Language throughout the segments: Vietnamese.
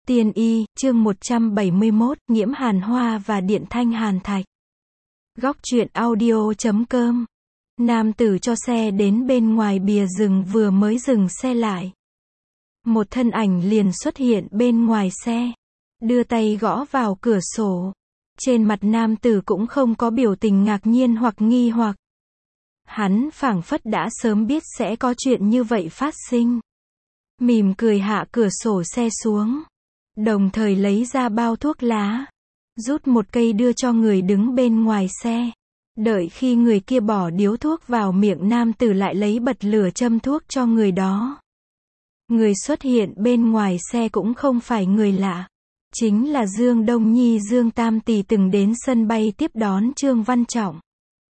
Tiên y, chương 171, nhiễm hàn hoa và điện thanh hàn thạch. Góc truyện audio.com. Nam tử cho xe đến bên ngoài bìa rừng vừa mới dừng xe lại. Một thân ảnh liền xuất hiện bên ngoài xe, đưa tay gõ vào cửa sổ. Trên mặt nam tử cũng không có biểu tình ngạc nhiên hoặc nghi hoặc. Hắn phảng phất đã sớm biết sẽ có chuyện như vậy phát sinh. Mỉm cười hạ cửa sổ xe xuống, đồng thời lấy ra bao thuốc lá, rút một cây đưa cho người đứng bên ngoài xe. Đợi khi người kia bỏ điếu thuốc vào miệng, nam tử lại lấy bật lửa châm thuốc cho người đó. Người xuất hiện bên ngoài xe cũng không phải người lạ, chính là Dương Đông Nhi. Dương Tam Tỷ từng đến sân bay tiếp đón Trương Văn Trọng.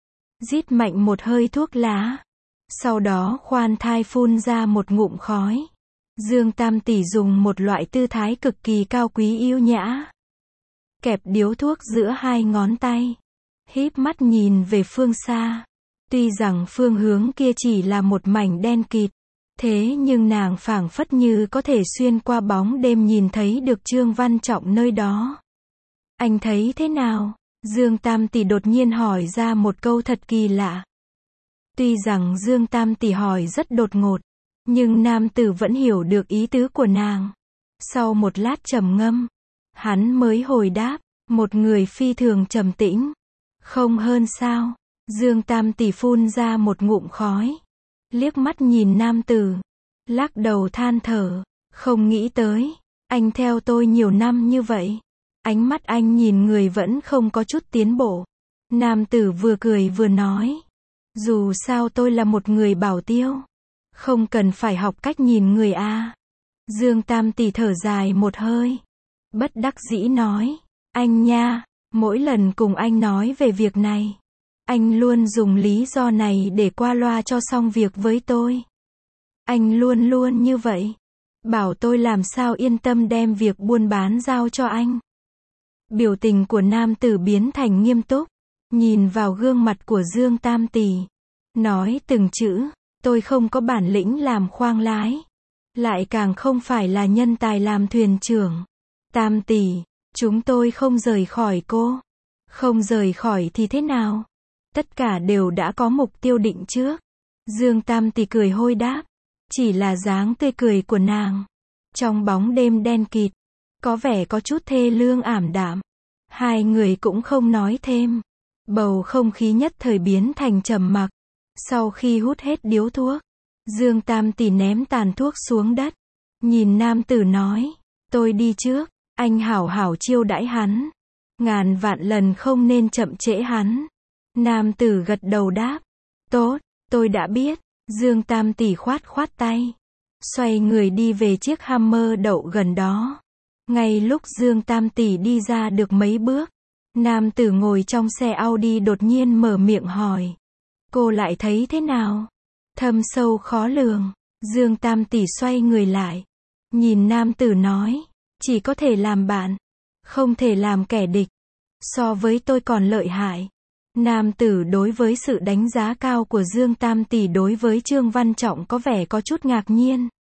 Rít mạnh một hơi thuốc lá, sau đó khoan thai phun ra một ngụm khói. Dương Tam Tỷ dùng một loại tư thái cực kỳ cao quý yêu nhã, kẹp điếu thuốc giữa hai ngón tay, híp mắt nhìn về phương xa. Tuy rằng phương hướng kia chỉ là một mảnh đen kịt, thế nhưng nàng phảng phất như có thể xuyên qua bóng đêm nhìn thấy được Trương Văn Trọng nơi đó. Anh thấy thế nào? Dương Tam Tỷ đột nhiên hỏi ra một câu thật kỳ lạ. Tuy rằng Dương Tam Tỷ hỏi rất đột ngột, nhưng nam tử vẫn hiểu được ý tứ của nàng. Sau một lát trầm ngâm, hắn mới hồi đáp, một người phi thường trầm tĩnh. Không hơn sao? Dương Tam Tỷ phun ra một ngụm khói, liếc mắt nhìn nam tử, lắc đầu than thở, không nghĩ tới, anh theo tôi nhiều năm như vậy, ánh mắt anh nhìn người vẫn không có chút tiến bộ. Nam tử vừa cười vừa nói, dù sao tôi là một người bảo tiêu, không cần phải học cách nhìn người a. Dương Tam Tỷ thở dài một hơi, bất đắc dĩ nói, anh nha, mỗi lần cùng anh nói về việc này, anh luôn dùng lý do này để qua loa cho xong việc với tôi. Anh luôn luôn như vậy, bảo tôi làm sao yên tâm đem việc buôn bán giao cho anh. Biểu tình của nam tử biến thành nghiêm túc, nhìn vào gương mặt của Dương Tam Tỷ, nói từng chữ, tôi không có bản lĩnh làm khoang lái, lại càng không phải là nhân tài làm thuyền trưởng. Tam Tỷ, chúng tôi không rời khỏi cô. Không rời khỏi thì thế nào? Tất cả đều đã có mục tiêu định trước. Dương Tam Tỷ cười hôi đáp, chỉ là dáng tươi cười của nàng, trong bóng đêm đen kịt, có vẻ có chút thê lương ảm đạm. Hai người cũng không nói thêm. Bầu không khí nhất thời biến thành trầm mặc. Sau khi hút hết điếu thuốc, Dương Tam Tỷ ném tàn thuốc xuống đất, nhìn nam tử nói, tôi đi trước, anh hảo hảo chiêu đãi hắn, ngàn vạn lần không nên chậm trễ hắn. Nam tử gật đầu đáp, tốt, tôi đã biết. Dương Tam Tỷ khoát khoát tay, xoay người đi về chiếc Hummer đậu gần đó. Ngay lúc Dương Tam Tỷ đi ra được mấy bước, nam tử ngồi trong xe Audi đột nhiên mở miệng hỏi, cô lại thấy thế nào? Thâm sâu khó lường. Dương Tam Tỷ xoay người lại, nhìn nam tử nói, chỉ có thể làm bạn, không thể làm kẻ địch. So với tôi còn lợi hại. Nam tử đối với sự đánh giá cao của Dương Tam Tỷ đối với Trương Văn Trọng có vẻ có chút ngạc nhiên.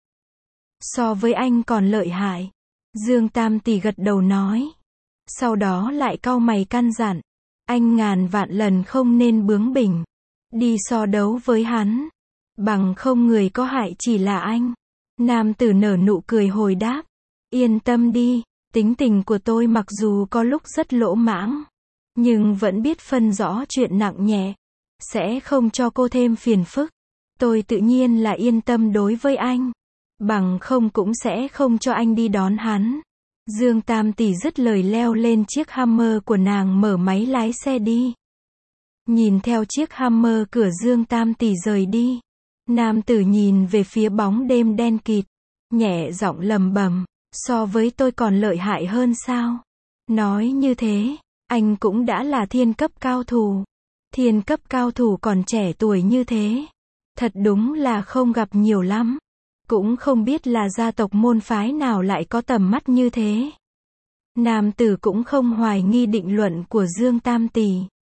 So với anh còn lợi hại. Dương Tam Tỷ gật đầu nói. Sau đó lại cau mày căn dặn, anh ngàn vạn lần không nên bướng bỉnh, đi so đấu với hắn, bằng không người có hại chỉ là anh. Nam tử nở nụ cười hồi đáp, yên tâm đi, tính tình của tôi mặc dù có lúc rất lỗ mãng, nhưng vẫn biết phân rõ chuyện nặng nhẹ, sẽ không cho cô thêm phiền phức. Tôi tự nhiên là yên tâm đối với anh, bằng không cũng sẽ không cho anh đi đón hắn. Dương Tam Tỷ dứt lời leo lên chiếc Hummer của nàng, mở máy lái xe đi. Nhìn theo chiếc Hummer cửa Dương Tam Tỷ rời đi, nam tử nhìn về phía bóng đêm đen kịt, nhẹ giọng lẩm bẩm, so với tôi còn lợi hại hơn sao? Nói như thế, anh cũng đã là thiên cấp cao thủ. Thiên cấp cao thủ còn trẻ tuổi như thế, thật đúng là không gặp nhiều lắm. Cũng không biết là gia tộc môn phái nào lại có tầm mắt như thế. Nam tử cũng không hoài nghi định luận của Dương Tam Tỷ,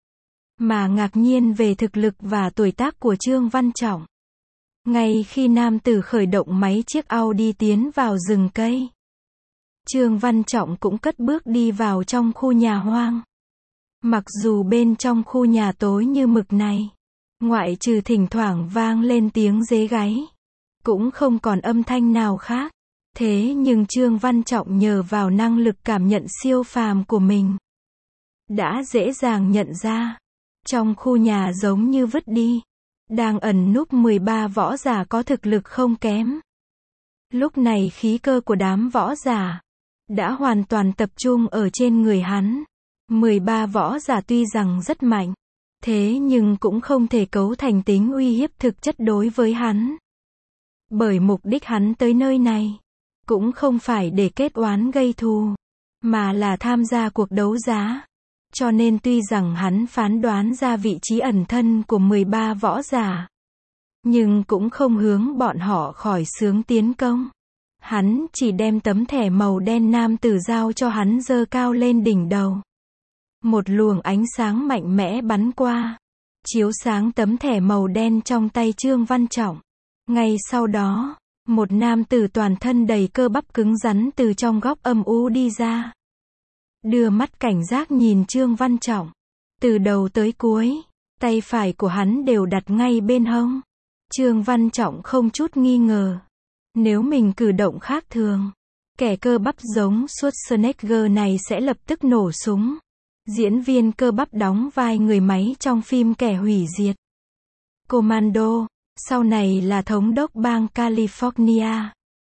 mà ngạc nhiên về thực lực và tuổi tác của Trương Văn Trọng. Ngay khi nam tử khởi động máy chiếc Audi tiến vào rừng cây, Trương Văn Trọng cũng cất bước đi vào trong khu nhà hoang. Mặc dù bên trong khu nhà tối như mực này, ngoại trừ thỉnh thoảng vang lên tiếng dế gáy, cũng không còn âm thanh nào khác. Thế nhưng Trương Văn Trọng nhờ vào năng lực cảm nhận siêu phàm của mình, đã dễ dàng nhận ra, trong khu nhà giống như vứt đi, đang ẩn núp 13 võ giả có thực lực không kém. Lúc này khí cơ của đám võ giả đã hoàn toàn tập trung ở trên người hắn. 13 võ giả tuy rằng rất mạnh, thế nhưng cũng không thể cấu thành tính uy hiếp thực chất đối với hắn. Bởi mục đích hắn tới nơi này, cũng không phải để kết oán gây thù, mà là tham gia cuộc đấu giá. Cho nên tuy rằng hắn phán đoán ra vị trí ẩn thân của 13 võ giả, nhưng cũng không hướng bọn họ khỏi xướng tiến công. Hắn chỉ đem tấm thẻ màu đen nam tử giao cho hắn giơ cao lên đỉnh đầu. Một luồng ánh sáng mạnh mẽ bắn qua, chiếu sáng tấm thẻ màu đen trong tay Trương Văn Trọng. Ngay sau đó, một nam tử toàn thân đầy cơ bắp cứng rắn từ trong góc âm u đi ra. Đưa mắt cảnh giác nhìn Trương Văn Trọng. Từ đầu tới cuối, tay phải của hắn đều đặt ngay bên hông. Trương Văn Trọng không chút nghi ngờ. Nếu mình cử động khác thường, kẻ cơ bắp giống Schwarzenegger này sẽ lập tức nổ súng. Diễn viên cơ bắp đóng vai người máy trong phim Kẻ hủy diệt Commando, sau này là thống đốc bang California.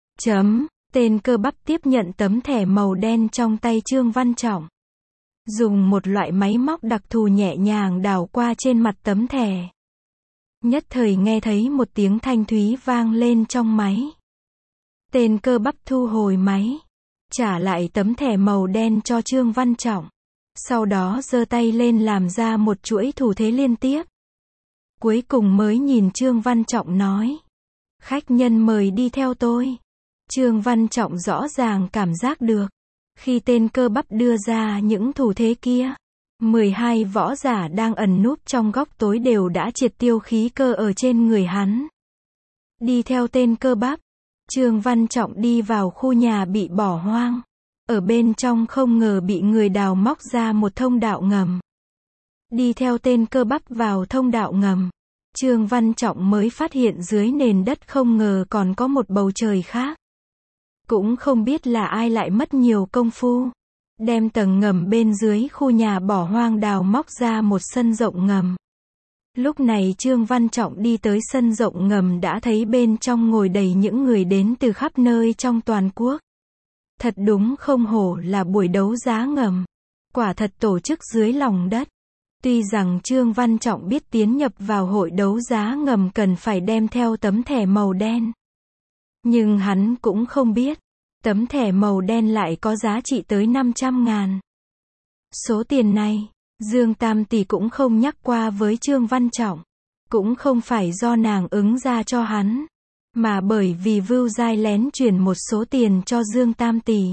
Tên cơ bắp tiếp nhận tấm thẻ màu đen trong tay Trương Văn Trọng. Dùng một loại máy móc đặc thù nhẹ nhàng đảo qua trên mặt tấm thẻ. Nhất thời nghe thấy một tiếng thanh thúy vang lên trong máy. Tên cơ bắp thu hồi máy, trả lại tấm thẻ màu đen cho Trương Văn Trọng. Sau đó giơ tay lên làm ra một chuỗi thủ thế liên tiếp. Cuối cùng mới nhìn Trương Văn Trọng nói: khách nhân mời đi theo tôi. Trương Văn Trọng rõ ràng cảm giác được, khi tên cơ bắp đưa ra những thủ thế kia, 12 võ giả đang ẩn núp trong góc tối đều đã triệt tiêu khí cơ ở trên người hắn. Đi theo tên cơ bắp, Trương Văn Trọng đi vào khu nhà bị bỏ hoang. Ở bên trong không ngờ bị người đào móc ra một thông đạo ngầm. Đi theo tên cơ bắp vào thông đạo ngầm, Trương Văn Trọng mới phát hiện dưới nền đất không ngờ còn có một bầu trời khác. Cũng không biết là ai lại mất nhiều công phu, đem tầng ngầm bên dưới khu nhà bỏ hoang đào móc ra một sân rộng ngầm. Lúc này Trương Văn Trọng đi tới sân rộng ngầm đã thấy bên trong ngồi đầy những người đến từ khắp nơi trong toàn quốc. Thật đúng không hổ là buổi đấu giá ngầm. Quả thật tổ chức dưới lòng đất. Tuy rằng Trương Văn Trọng biết tiến nhập vào hội đấu giá ngầm cần phải đem theo tấm thẻ màu đen. Nhưng hắn cũng không biết, tấm thẻ màu đen lại có giá trị tới 500.000. Số tiền này, Dương Tam Tỷ cũng không nhắc qua với Trương Văn Trọng. Cũng không phải do nàng ứng ra cho hắn, mà bởi vì Vưu Giai lén chuyển một số tiền cho Dương Tam Tỷ.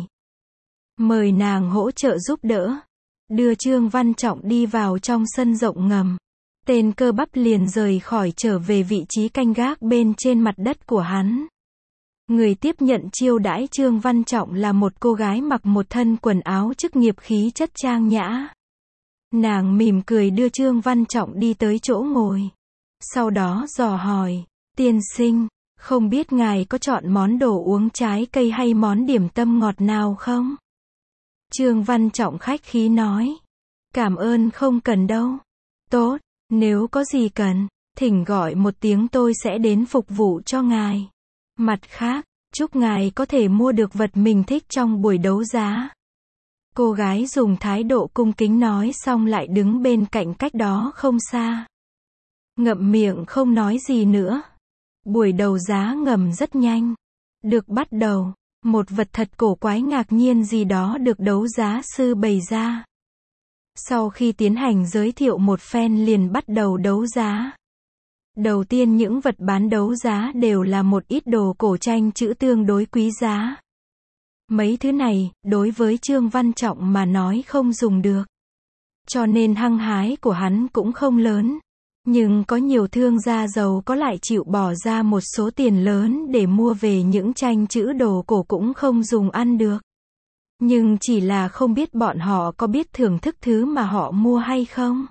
Mời nàng hỗ trợ giúp đỡ. Đưa Trương Văn Trọng đi vào trong sân rộng ngầm. Tên cơ bắp liền rời khỏi trở về vị trí canh gác bên trên mặt đất của hắn. Người tiếp nhận chiêu đãi Trương Văn Trọng là một cô gái mặc một thân quần áo chức nghiệp khí chất trang nhã. Nàng mỉm cười đưa Trương Văn Trọng đi tới chỗ ngồi. Sau đó dò hỏi: tiên sinh, không biết ngài có chọn món đồ uống trái cây hay món điểm tâm ngọt nào không? Trương Văn Trọng khách khí nói: cảm ơn không cần đâu. Tốt, nếu có gì cần, thỉnh gọi một tiếng tôi sẽ đến phục vụ cho ngài. Mặt khác, chúc ngài có thể mua được vật mình thích trong buổi đấu giá. Cô gái dùng thái độ cung kính nói xong lại đứng bên cạnh cách đó không xa. Ngậm miệng không nói gì nữa. Buổi đấu giá ngầm rất nhanh được bắt đầu. Một vật thật cổ quái ngạc nhiên gì đó được đấu giá sư bày ra. Sau khi tiến hành giới thiệu một phen liền bắt đầu đấu giá. Đầu tiên những vật bán đấu giá đều là một ít đồ cổ tranh chữ tương đối quý giá. Mấy thứ này, đối với Trương Văn Trọng mà nói không dùng được. Cho nên hăng hái của hắn cũng không lớn. Nhưng có nhiều thương gia giàu có lại chịu bỏ ra một số tiền lớn để mua về những tranh chữ đồ cổ cũng không dùng ăn được. Nhưng chỉ là không biết bọn họ có biết thưởng thức thứ mà họ mua hay không?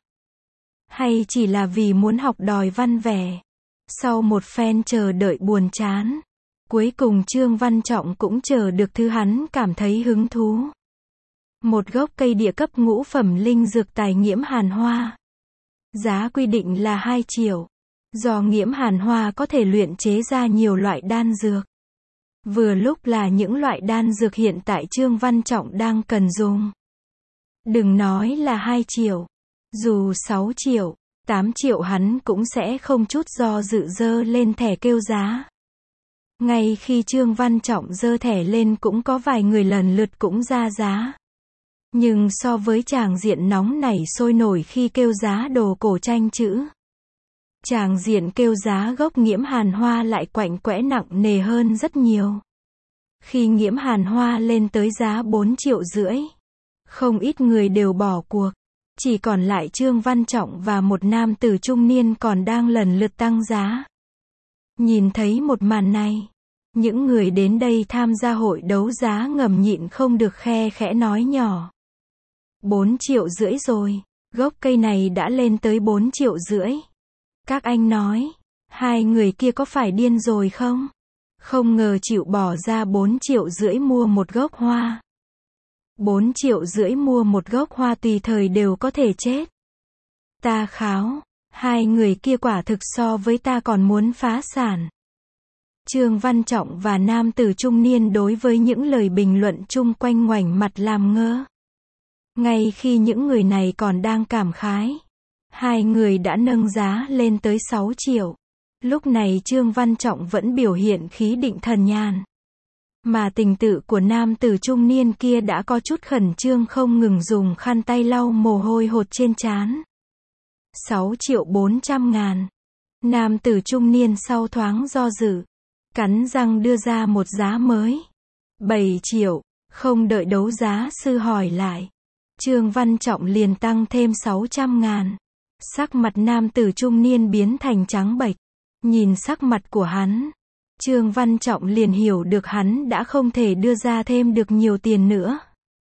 Hay chỉ là vì muốn học đòi văn vẻ? Sau một phen chờ đợi buồn chán, cuối cùng Trương Văn Trọng cũng chờ được thứ hắn cảm thấy hứng thú. Một gốc cây địa cấp ngũ phẩm linh dược tài nghiễm hàn hoa. Giá quy định là 2 triệu. Do nghiễm hàn hoa có thể luyện chế ra nhiều loại đan dược. Vừa lúc là những loại đan dược hiện tại Trương Văn Trọng đang cần dùng. Đừng nói là 2 triệu. Dù 6 triệu, 8 triệu hắn cũng sẽ không chút do dự dơ lên thẻ kêu giá. Ngay khi Trương Văn Trọng dơ thẻ lên cũng có vài người lần lượt cũng ra giá. Nhưng so với tràng diện nóng nảy sôi nổi khi kêu giá đồ cổ tranh chữ, tràng diện kêu giá gốc nghiễm hàn hoa lại quạnh quẽ nặng nề hơn rất nhiều. Khi nghiễm hàn hoa lên tới giá 4,5 triệu, không ít người đều bỏ cuộc. Chỉ còn lại Trương Văn Trọng và một nam tử trung niên còn đang lần lượt tăng giá. Nhìn thấy một màn này, những người đến đây tham gia hội đấu giá ngầm nhịn không được khe khẽ nói nhỏ. 4,5 triệu rồi, gốc cây này đã lên tới 4,5 triệu. Các anh nói, hai người kia có phải điên rồi không? Không ngờ chịu bỏ ra 4,5 triệu mua một gốc hoa. 4,5 triệu mua một gốc hoa tùy thời đều có thể chết. Ta kháo, hai người kia quả thực so với ta còn muốn phá sản. Trương Văn Trọng và nam tử trung niên đối với những lời bình luận chung quanh ngoảnh mặt làm ngơ. Ngay khi những người này còn đang cảm khái, hai người đã nâng giá lên tới 6 triệu. Lúc này Trương Văn Trọng vẫn biểu hiện khí định thần nhàn. Mà tình tự của nam tử trung niên kia đã có chút khẩn trương không ngừng dùng khăn tay lau mồ hôi hột trên trán. 6,4 triệu. Nam tử trung niên sau thoáng do dự, cắn răng đưa ra một giá mới. 7 triệu, không đợi đấu giá sư hỏi lại. Trương Văn Trọng liền tăng thêm 600.000. Sắc mặt nam tử trung niên biến thành trắng bệch. Nhìn sắc mặt của hắn, Trương Văn Trọng liền hiểu được hắn đã không thể đưa ra thêm được nhiều tiền nữa.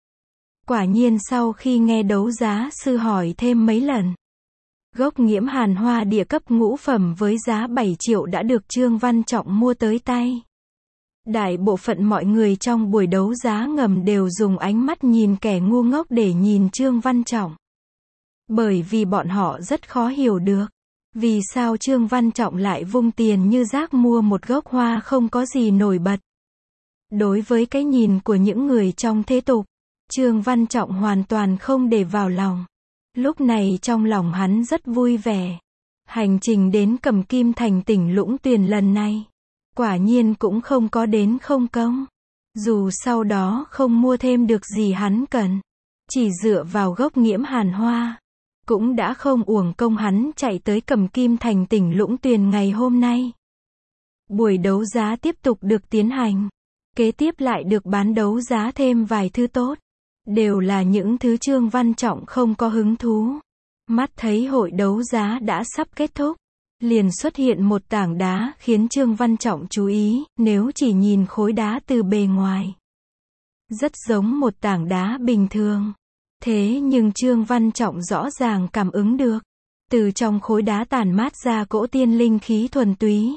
Quả nhiên sau khi nghe đấu giá sư hỏi thêm mấy lần, gốc nghiễm hàn hoa địa cấp ngũ phẩm với giá 7 triệu đã được Trương Văn Trọng mua tới tay. Đại bộ phận mọi người trong buổi đấu giá ngầm đều dùng ánh mắt nhìn kẻ ngu ngốc để nhìn Trương Văn Trọng. Bởi vì bọn họ rất khó hiểu được, vì sao Trương Văn Trọng lại vung tiền như rác mua một gốc hoa không có gì nổi bật. Đối với cái nhìn của những người trong thế tục, Trương Văn Trọng hoàn toàn không để vào lòng. Lúc này trong lòng hắn rất vui vẻ. Hành trình đến Cầm Kim Thành tỉnh Lũng Tuyền lần này, quả nhiên cũng không có đến không công. Dù sau đó không mua thêm được gì hắn cần, chỉ dựa vào gốc nghiễm hàn hoa, cũng đã không uổng công hắn chạy tới Cầm Kim Thành tỉnh Lũng Tuyền ngày hôm nay. Buổi đấu giá tiếp tục được tiến hành. Kế tiếp lại được bán đấu giá thêm vài thứ tốt. Đều là những thứ Trương Văn Trọng không có hứng thú. Mắt thấy hội đấu giá đã sắp kết thúc, liền xuất hiện một tảng đá khiến Trương Văn Trọng chú ý, nếu chỉ nhìn khối đá từ bề ngoài. Rất giống một tảng đá bình thường. Thế nhưng Trương Văn Trọng rõ ràng cảm ứng được, từ trong khối đá tản mát ra cỗ tiên linh khí thuần túy.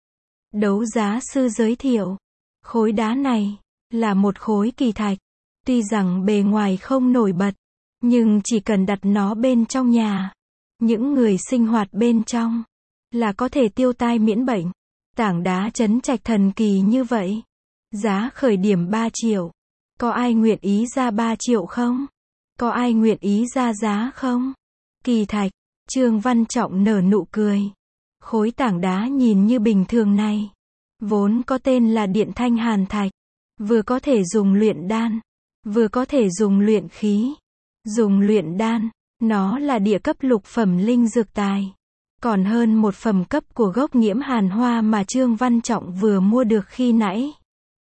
Đấu giá sư giới thiệu, khối đá này là một khối kỳ thạch. Tuy rằng bề ngoài không nổi bật, nhưng chỉ cần đặt nó bên trong nhà, những người sinh hoạt bên trong là có thể tiêu tai miễn bệnh. Tảng đá trấn trạch thần kỳ như vậy, giá khởi điểm 3 triệu. Có ai nguyện ý ra 3 triệu không? Có ai nguyện ý ra giá không? Kỳ thạch, Trương Văn Trọng nở nụ cười. Khối tảng đá nhìn như bình thường này, vốn có tên là Điện Thanh Hàn Thạch, vừa có thể dùng luyện đan, vừa có thể dùng luyện khí. Dùng luyện đan, nó là địa cấp lục phẩm linh dược tài, còn hơn một phẩm cấp của gốc nghiễm hàn hoa mà Trương Văn Trọng vừa mua được khi nãy.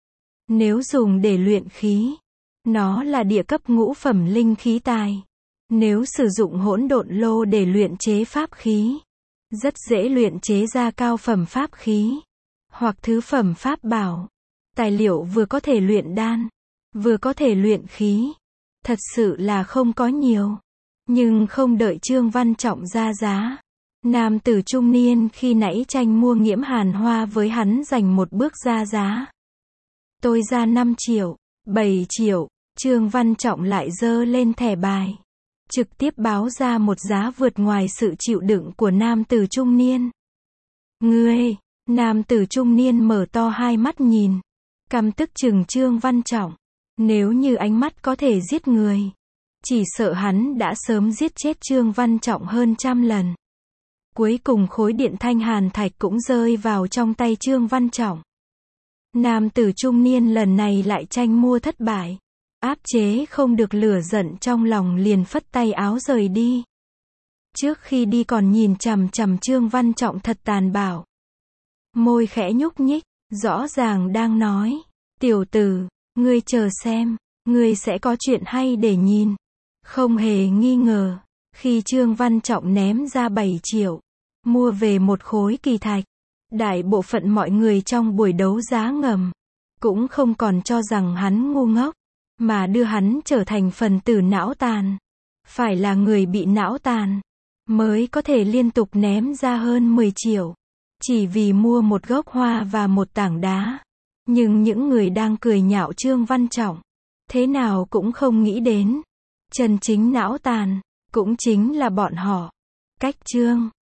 Nếu dùng để luyện khí, nó là địa cấp ngũ phẩm linh khí tài. Nếu sử dụng hỗn độn lô để luyện chế pháp khí, rất dễ luyện chế ra cao phẩm pháp khí, hoặc thứ phẩm pháp bảo. Tài liệu vừa có thể luyện đan, vừa có thể luyện khí. Thật sự là không có nhiều. Nhưng không đợi Trương Văn Trọng ra giá. Nam tử trung niên khi nãy tranh mua Nghiễm Hàn Hoa với hắn giành một bước ra giá. Tôi ra 5 triệu, 7 triệu, Trương Văn Trọng lại giơ lên thẻ bài. Trực tiếp báo ra một giá vượt ngoài sự chịu đựng của nam tử trung niên. Ngươi, nam tử trung niên mở to hai mắt nhìn. Căm tức chừng Trương Văn Trọng. Nếu như ánh mắt có thể giết người, chỉ sợ hắn đã sớm giết chết Trương Văn Trọng hơn 100 lần. Cuối cùng khối điện thanh hàn thạch cũng rơi vào trong tay Trương Văn Trọng. Nam tử trung niên lần này lại tranh mua thất bại. Áp chế không được lửa giận trong lòng liền phất tay áo rời đi. Trước khi đi còn nhìn chằm chằm Trương Văn Trọng thật tàn bạo. Môi khẽ nhúc nhích, rõ ràng đang nói. Tiểu tử, ngươi chờ xem, ngươi sẽ có chuyện hay để nhìn. Không hề nghi ngờ, khi Trương Văn Trọng ném ra 7 triệu, mua về một khối kỳ thạch, đại bộ phận mọi người trong buổi đấu giá ngầm, cũng không còn cho rằng hắn ngu ngốc, mà đưa hắn trở thành phần tử não tàn. Phải là người bị não tàn, mới có thể liên tục ném ra hơn 10 triệu, chỉ vì mua một gốc hoa và một tảng đá. Nhưng những người đang cười nhạo Trương Văn Trọng, thế nào cũng không nghĩ đến, chân chính não tàn, cũng chính là bọn họ. Cách Trương